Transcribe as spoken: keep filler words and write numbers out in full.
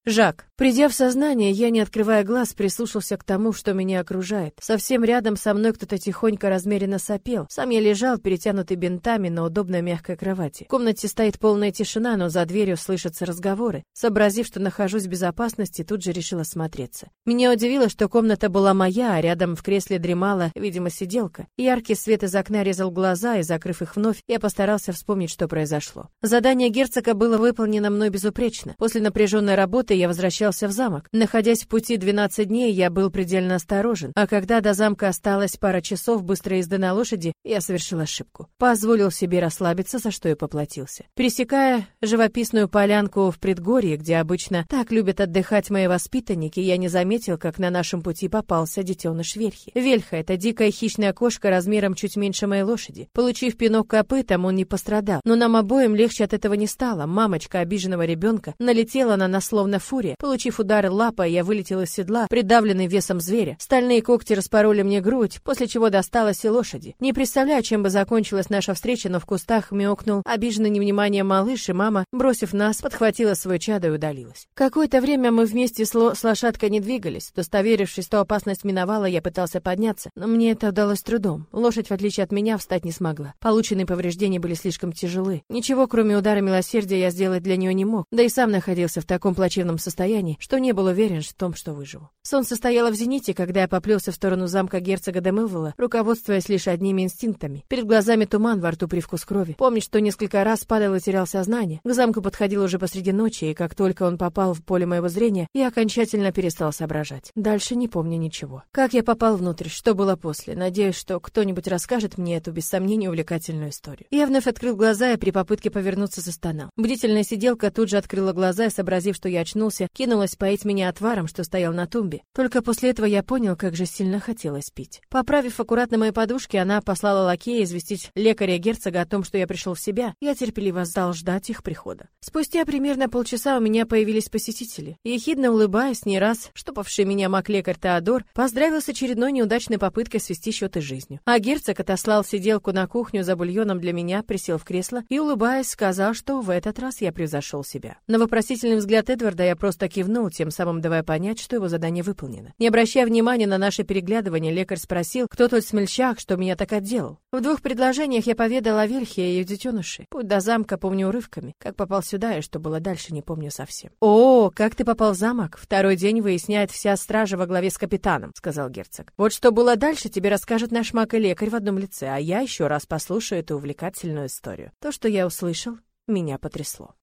Жак. Придя в сознание, я, не открывая глаз, прислушался к тому, что меня окружает. Совсем рядом со мной кто-то тихонько размеренно сопел. Сам я лежал, перетянутый бинтами, на удобной мягкой кровати. В комнате стоит полная тишина, но за дверью слышатся разговоры. Сообразив, что нахожусь в безопасности, тут же решила осмотреться. Меня удивило, что комната была моя, а рядом в кресле дремала, видимо, сиделка. Яркий свет из окна резал глаза, и, закрыв их вновь, я постарался вспомнить, что произошло. Задание герцога было выполнено мной безупречно. После напряженной работы я возвращался в замок. Находясь в пути двенадцать дней, я был предельно осторожен, а когда до замка осталось пара часов быстрой езды на лошади, я совершил ошибку. Позволил себе расслабиться, за что и поплатился. Пересекая живописную полянку в предгорье, где обычно так любят отдыхать мои воспитанники, я не заметил, как на нашем пути попался детеныш Вельхи. Вельха — это дикая хищная кошка размером чуть меньше моей лошади. Получив пинок копытом, он не пострадал, но нам обоим легче от этого не стало. Мамочка обиженного ребенка налетела на нас словно фурия. Получив удар лапой, я вылетел из седла, придавленный весом зверя. Стальные когти распороли мне грудь, после чего досталось и лошади. Не представляю, чем бы закончилась наша встреча, но в кустах мяукнул обиженный невниманием малыш, и мама, бросив нас, подхватила свой чадо и удалилась. Какое-то время мы вместе с, ло- с лошадкой не двигались. Удостоверившись, что опасность миновала, я пытался подняться, но мне это удалось с трудом. Лошадь, в отличие от меня, встать не смогла. Полученные повреждения были слишком тяжелы. Ничего, кроме удара милосердия, я сделать для нее не мог, да и сам находился в таком плачевном состоянии, что не был уверен в том, что выживу. Солнце стояло в зените, когда я поплелся в сторону замка герцога де Мылвилла, руководствуясь лишь одними инстинктами. Перед глазами туман, во рту привкус крови. Помню, что несколько раз падал и терял сознание. К замку подходил уже посреди ночи, и как только он попал в поле моего зрения, я окончательно перестал соображать. Дальше не помню ничего. Как я попал внутрь, что было после? Надеюсь, что кто-нибудь расскажет мне эту, без сомнения, увлекательную историю. Я вновь открыл глаза и при попытке повернуться застонал. Бдительная сиделка тут же открыла глаза и, сообразив, что я очнулся, кинулась поить меня отваром, что стоял на тумбе. Только после этого я понял, как же сильно хотелось пить. Поправив аккуратно мои подушки, она послала лакея известить лекаря герцога о том, что я пришел в себя. Я терпеливо стал ждать их прихода. Спустя примерно полчаса у меня появились посетители. Ехидно улыбаясь, не раз штопавший меня маг-лекарь Теодор поздравил с очередной неудачной попыткой свести счеты с жизнью. А герцог отослал сиделку на кухню за бульоном для меня, присел в кресло и, улыбаясь, сказал, что в этот раз я превзошел себя. На вопросительный взгляд Эдварда я просто кивнул, тем самым давая понять, что его задание выполнено. Не обращая внимания на наше переглядывание, лекарь спросил, кто тот смельчак, что меня так отделал. В двух предложениях я поведал о Вельхе и ее детеныше. Путь до замка помню урывками. Как попал сюда и что было дальше, не помню совсем. «О, как ты попал в замок? Второй день выясняет вся стража во главе с капитаном», — сказал герцог. «Вот что было дальше, тебе расскажет наш маг и лекарь в одном лице, а я еще раз послушаю эту увлекательную историю. То, что я услышал, меня потрясло».